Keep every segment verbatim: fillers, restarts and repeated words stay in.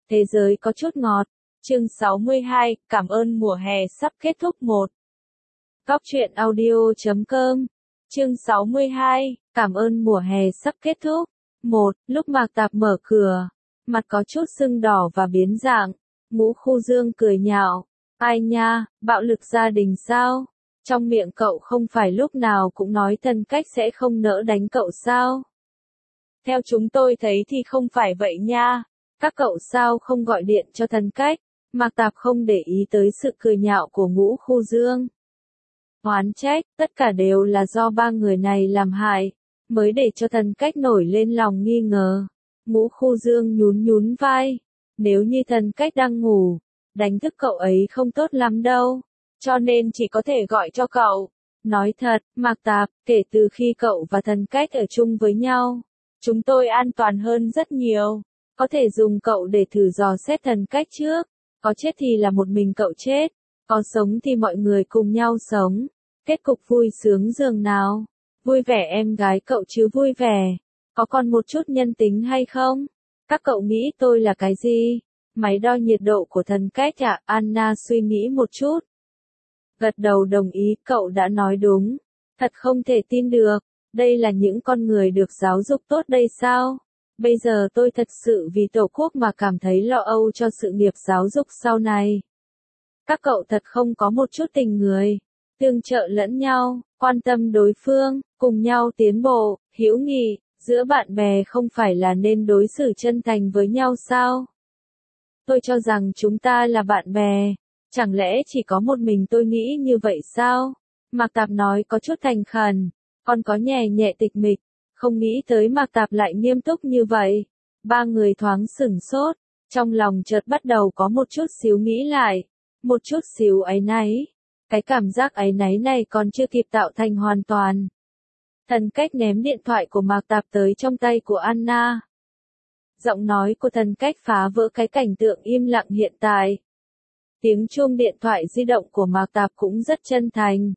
Thế giới có chút ngọt. Chương sáu mươi hai, cảm ơn mùa hè sắp kết thúc một. Góc truyện audio chấm com. Chương sáu mươi hai, cảm ơn mùa hè sắp kết thúc. một. Lúc Mạc Tạp mở cửa, mặt có chút sưng đỏ và biến dạng. Ngũ Khu Dương cười nhạo. Ai nha, bạo lực gia đình sao? Trong miệng cậu không phải lúc nào cũng nói Thân Cách sẽ không nỡ đánh cậu sao? Theo chúng tôi thấy thì không phải vậy nha. Các cậu sao không gọi điện cho Thân Cách? Mạc Tạp không để ý tới sự cười nhạo của Ngũ Khu Dương. Oán trách, tất cả đều là do ba người này làm hại, mới để cho Thân Cách nổi lên lòng nghi ngờ. Ngũ Khu Dương nhún nhún vai. Nếu như Thân Cách đang ngủ, đánh thức cậu ấy không tốt lắm đâu, cho nên chỉ có thể gọi cho cậu. Nói thật, Mạc Tạp, kể từ khi cậu và Thân Cách ở chung với nhau, chúng tôi an toàn hơn rất nhiều. Có thể dùng cậu để thử dò xét Thân Cách trước. Có chết thì là một mình cậu chết, có sống thì mọi người cùng nhau sống. Kết cục vui sướng dường nào? Vui vẻ em gái cậu chứ vui vẻ. Có còn một chút nhân tính hay không? Các cậu nghĩ tôi là cái gì? Máy đo nhiệt độ của Thân Cách à? Anna suy nghĩ một chút. Gật đầu đồng ý, cậu đã nói đúng. Thật không thể tin được. Đây là những con người được giáo dục tốt đây sao? Bây giờ tôi thật sự vì Tổ quốc mà cảm thấy lo âu cho sự nghiệp giáo dục sau này. Các cậu thật không có một chút tình người, tương trợ lẫn nhau, quan tâm đối phương, cùng nhau tiến bộ, hữu nghị, giữa bạn bè không phải là nên đối xử chân thành với nhau sao? Tôi cho rằng chúng ta là bạn bè, chẳng lẽ chỉ có một mình tôi nghĩ như vậy sao? Mạc Tạp nói có chút thành khẩn, còn có nhẹ nhẹ tịch mịch. Không nghĩ tới Mạc Tạp lại nghiêm túc như vậy. Ba người thoáng sửng sốt, trong lòng chợt bắt đầu có một chút xíu nghĩ lại, một chút xíu áy náy. Cái cảm giác áy náy này còn chưa kịp tạo thành hoàn toàn. Thân Cách ném điện thoại của Mạc Tạp tới trong tay của Anna. Giọng nói của Thân Cách phá vỡ cái cảnh tượng im lặng hiện tại. Tiếng chuông điện thoại di động của Mạc Tạp cũng rất chân thành.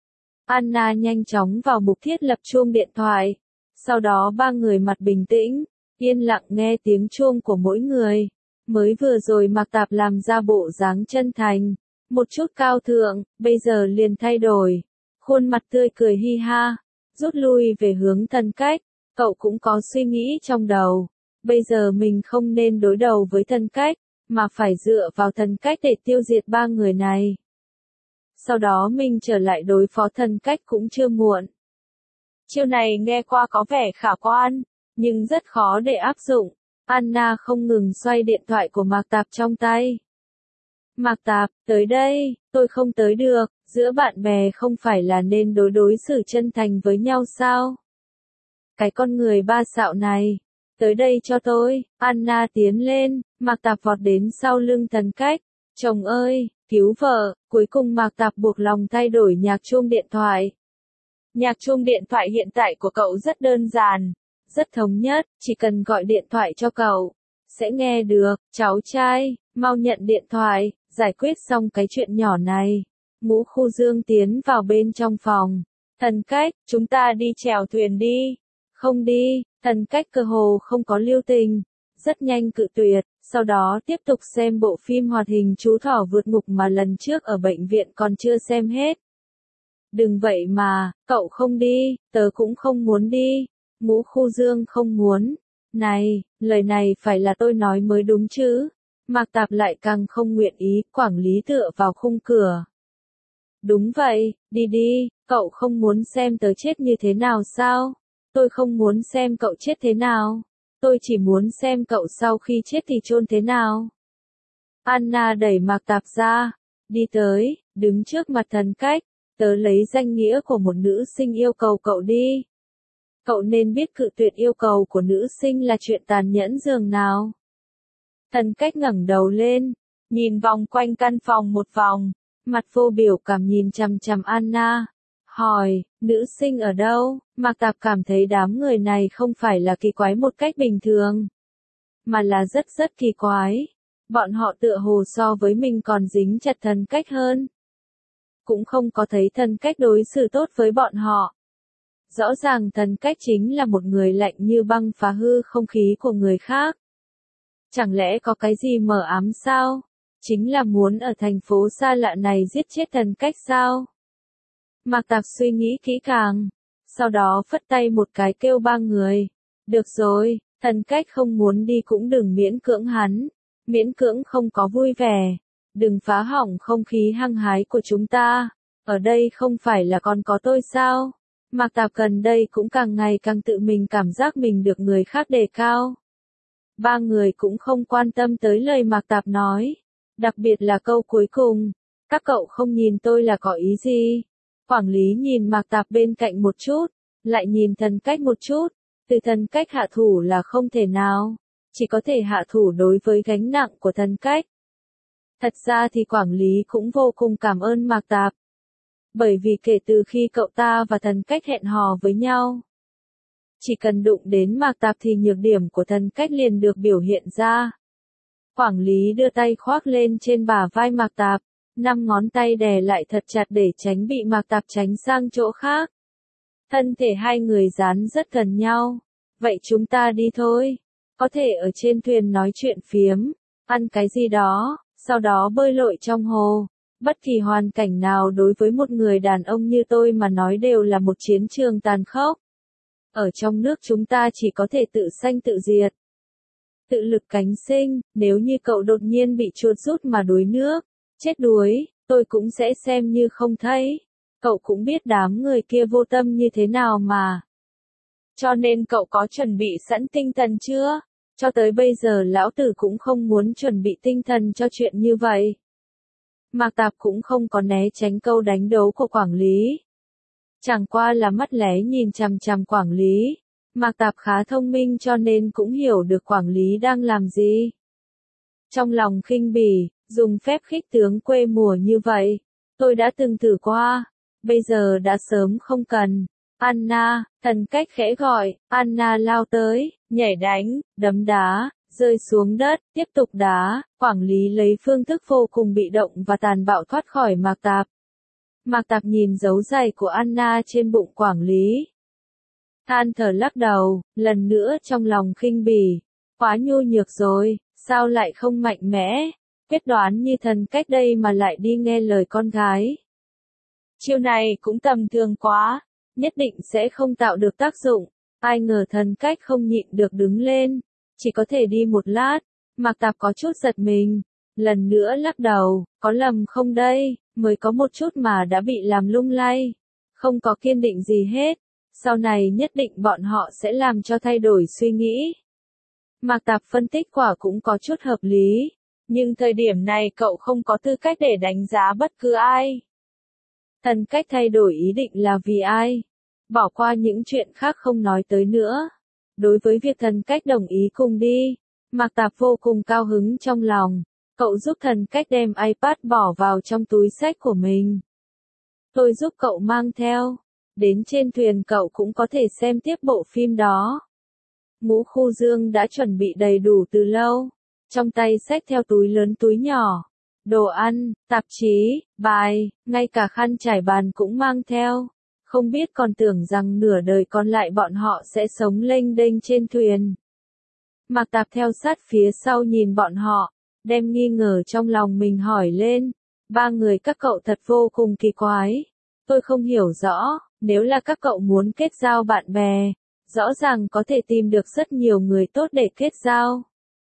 Anna nhanh chóng vào mục thiết lập chuông điện thoại. Sau đó ba người mặt bình tĩnh, yên lặng nghe tiếng chuông của mỗi người. Mới vừa rồi Mạc Tạp làm ra bộ dáng chân thành, một chút cao thượng, bây giờ liền thay đổi. Khuôn mặt tươi cười hi ha, rút lui về hướng Thân Cách. Cậu cũng có suy nghĩ trong đầu. Bây giờ mình không nên đối đầu với Thân Cách, mà phải dựa vào Thân Cách để tiêu diệt ba người này. Sau đó mình trở lại đối phó Thân Cách cũng chưa muộn. Chiêu này nghe qua có vẻ khả quan, nhưng rất khó để áp dụng. Anna không ngừng xoay điện thoại của Mạc Tạp trong tay. Mạc Tạp, tới đây, tôi không tới được, giữa bạn bè không phải là nên đối đối xử chân thành với nhau sao? Cái con người ba xạo này, tới đây cho tôi. Anna tiến lên, Mạc Tạp vọt đến sau lưng Thân Cách. Chồng ơi, cứu vợ. Cuối cùng Mạc Tạp buộc lòng thay đổi nhạc chuông điện thoại. Nhạc chuông điện thoại hiện tại của cậu rất đơn giản, rất thống nhất, chỉ cần gọi điện thoại cho cậu, sẽ nghe được. Cháu trai, mau nhận điện thoại, giải quyết xong cái chuyện nhỏ này. Ngũ Khu Dương tiến vào bên trong phòng. Thân Cách, chúng ta đi chèo thuyền đi. Không đi. Thân Cách cơ hồ không có lưu tình, rất nhanh cự tuyệt, sau đó tiếp tục xem bộ phim hoạt hình Chú Thỏ Vượt Ngục mà lần trước ở bệnh viện còn chưa xem hết. Đừng vậy mà, cậu không đi, tớ cũng không muốn đi. Ngũ Khu Dương không muốn. Này, lời này phải là tôi nói mới đúng chứ. Mạc Tạp lại càng không nguyện ý, quản lý tựa vào khung cửa. Đúng vậy, đi đi, cậu không muốn xem tớ chết như thế nào sao? Tôi không muốn xem cậu chết thế nào. Tôi chỉ muốn xem cậu sau khi chết thì chôn thế nào. Anna đẩy Mạc Tạp ra, đi tới, đứng trước mặt Thân Cách. Tớ lấy danh nghĩa của một nữ sinh yêu cầu cậu đi. Cậu nên biết cự tuyệt yêu cầu của nữ sinh là chuyện tàn nhẫn dường nào. Thân Cách ngẩng đầu lên, nhìn vòng quanh căn phòng một vòng, mặt vô biểu cảm nhìn chằm chằm Anna, hỏi, nữ sinh ở đâu? Mạc Tạp cảm thấy đám người này không phải là kỳ quái một cách bình thường, mà là rất rất kỳ quái. Bọn họ tựa hồ so với mình còn dính chặt Thân Cách hơn. Cũng không có thấy Thân Cách đối xử tốt với bọn họ. Rõ ràng Thân Cách chính là một người lạnh như băng phá hư không khí của người khác. Chẳng lẽ có cái gì mờ ám sao? Chính là muốn ở thành phố xa lạ này giết chết Thần Cách sao? Mạc Tạp suy nghĩ kỹ càng, sau đó phất tay một cái kêu ba người. Được rồi, Thần Cách không muốn đi cũng đừng miễn cưỡng hắn, miễn cưỡng không có vui vẻ. Đừng phá hỏng không khí hăng hái của chúng ta, ở đây không phải là còn có tôi sao? Mạc Tạp gần đây cũng càng ngày càng tự mình cảm giác mình được người khác đề cao. Ba người cũng không quan tâm tới lời Mạc Tạp nói, đặc biệt là câu cuối cùng, các cậu không nhìn tôi là có ý gì? Quản lý nhìn Mạc Tạp bên cạnh một chút, lại nhìn Thần Cách một chút, từ Thần Cách hạ thủ là không thể nào, chỉ có thể hạ thủ đối với gánh nặng của Thần Cách. Thật ra thì quản lý cũng vô cùng cảm ơn Mạc Tạp. Bởi vì kể từ khi cậu ta và Thần Cách hẹn hò với nhau, chỉ cần đụng đến Mạc Tạp thì nhược điểm của Thần Cách liền được biểu hiện ra. Quản lý đưa tay khoác lên trên bả vai Mạc Tạp, năm ngón tay đè lại thật chặt để tránh bị Mạc Tạp tránh sang chỗ khác. Thân thể hai người dán rất gần nhau. Vậy chúng ta đi thôi. Có thể ở trên thuyền nói chuyện phiếm, ăn cái gì đó, sau đó bơi lội trong hồ. Bất kỳ hoàn cảnh nào đối với một người đàn ông như tôi mà nói đều là một chiến trường tàn khốc. Ở trong nước chúng ta chỉ có thể tự sanh tự diệt. Tự lực cánh sinh, nếu như cậu đột nhiên bị chuột rút mà đuối nước, chết đuối, tôi cũng sẽ xem như không thấy. Cậu cũng biết đám người kia vô tâm như thế nào mà. Cho nên cậu có chuẩn bị sẵn tinh thần chưa? Cho tới bây giờ lão tử cũng không muốn chuẩn bị tinh thần cho chuyện như vậy. Mạc Tạp cũng không có né tránh câu đánh đấu của quản lý. Chẳng qua là mắt lé nhìn chằm chằm quản lý. Mạc Tạp khá thông minh cho nên cũng hiểu được quản lý đang làm gì. Trong lòng khinh bỉ, dùng phép khích tướng quê mùa như vậy. Tôi đã từng thử qua, bây giờ đã sớm không cần. Anna, Thần Cách khẽ gọi, Anna lao tới, nhảy đánh, đấm đá, rơi xuống đất, tiếp tục đá, quản lý lấy phương thức vô cùng bị động và tàn bạo thoát khỏi Mạc Tạp. Mạc Tạp nhìn dấu giày của Anna trên bụng quản lý. Than thở lắc đầu, lần nữa trong lòng khinh bỉ, quá nhu nhược rồi, sao lại không mạnh mẽ, quyết đoán như Thần Cách đây mà lại đi nghe lời con gái. Chiêu này cũng tầm thường quá, nhất định sẽ không tạo được tác dụng, ai ngờ Thần Cách không nhịn được đứng lên, chỉ có thể đi một lát, Mạc Tạp có chút giật mình, lần nữa lắc đầu, có lầm không đây, mới có một chút mà đã bị làm lung lay, không có kiên định gì hết. Sau này nhất định bọn họ sẽ làm cho thay đổi suy nghĩ. Mạc Tạp phân tích quả cũng có chút hợp lý, nhưng thời điểm này cậu không có tư cách để đánh giá bất cứ ai. Thần Cách thay đổi ý định là vì ai? Bỏ qua những chuyện khác không nói tới nữa. Đối với việc Thần Cách đồng ý cùng đi, Mạc Tạp vô cùng cao hứng trong lòng. Cậu giúp Thần Cách đem iPad bỏ vào trong túi xách của mình. Tôi giúp cậu mang theo. Đến trên thuyền cậu cũng có thể xem tiếp bộ phim đó. Ngũ Khu Dương đã chuẩn bị đầy đủ từ lâu. Trong tay xách theo túi lớn túi nhỏ. Đồ ăn, tạp chí, bài, ngay cả khăn trải bàn cũng mang theo. Không biết còn tưởng rằng nửa đời còn lại bọn họ sẽ sống lênh đênh trên thuyền. Mạc Tạp theo sát phía sau nhìn bọn họ, đem nghi ngờ trong lòng mình hỏi lên. Ba người các cậu thật vô cùng kỳ quái. Tôi không hiểu rõ, nếu là các cậu muốn kết giao bạn bè, rõ ràng có thể tìm được rất nhiều người tốt để kết giao.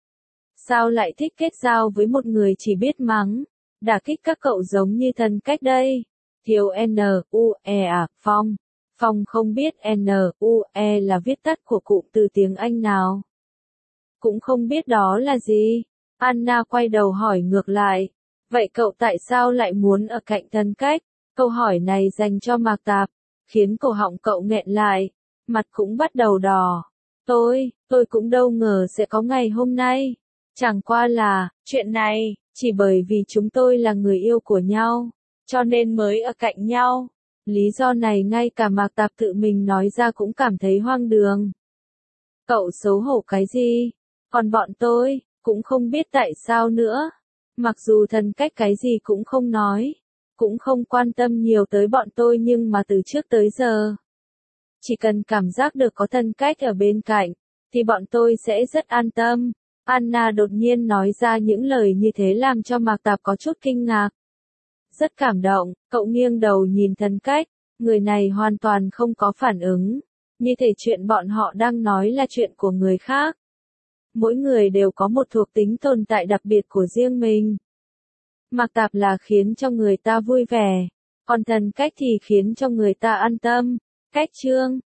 Sao lại thích kết giao với một người chỉ biết mắng, đả kích các cậu giống như Thần Cách đây? Thiếu N, U, E à, Phong. Phong không biết N, U, E là viết tắt của cụm từ tiếng Anh nào. Cũng không biết đó là gì. Anna quay đầu hỏi ngược lại. Vậy cậu tại sao lại muốn ở cạnh Thần Cách? Câu hỏi này dành cho Mạc Tạp, khiến cổ họng cậu nghẹn lại, mặt cũng bắt đầu đỏ. Tôi, tôi cũng đâu ngờ sẽ có ngày hôm nay. Chẳng qua là, chuyện này, chỉ bởi vì chúng tôi là người yêu của nhau, cho nên mới ở cạnh nhau. Lý do này ngay cả Mạc Tạp tự mình nói ra cũng cảm thấy hoang đường. Cậu xấu hổ cái gì? Còn bọn tôi, cũng không biết tại sao nữa. Mặc dù Thần Cách cái gì cũng không nói, cũng không quan tâm nhiều tới bọn tôi nhưng mà từ trước tới giờ, chỉ cần cảm giác được có Thần Cách ở bên cạnh, thì bọn tôi sẽ rất an tâm. Anna đột nhiên nói ra những lời như thế làm cho Mạc Tạp có chút kinh ngạc. Rất cảm động, cậu nghiêng đầu nhìn Thần Cách, người này hoàn toàn không có phản ứng, như thể chuyện bọn họ đang nói là chuyện của người khác. Mỗi người đều có một thuộc tính tồn tại đặc biệt của riêng mình. Mạc Tạp là khiến cho người ta vui vẻ, còn Thần Cách thì khiến cho người ta an tâm. Cách chương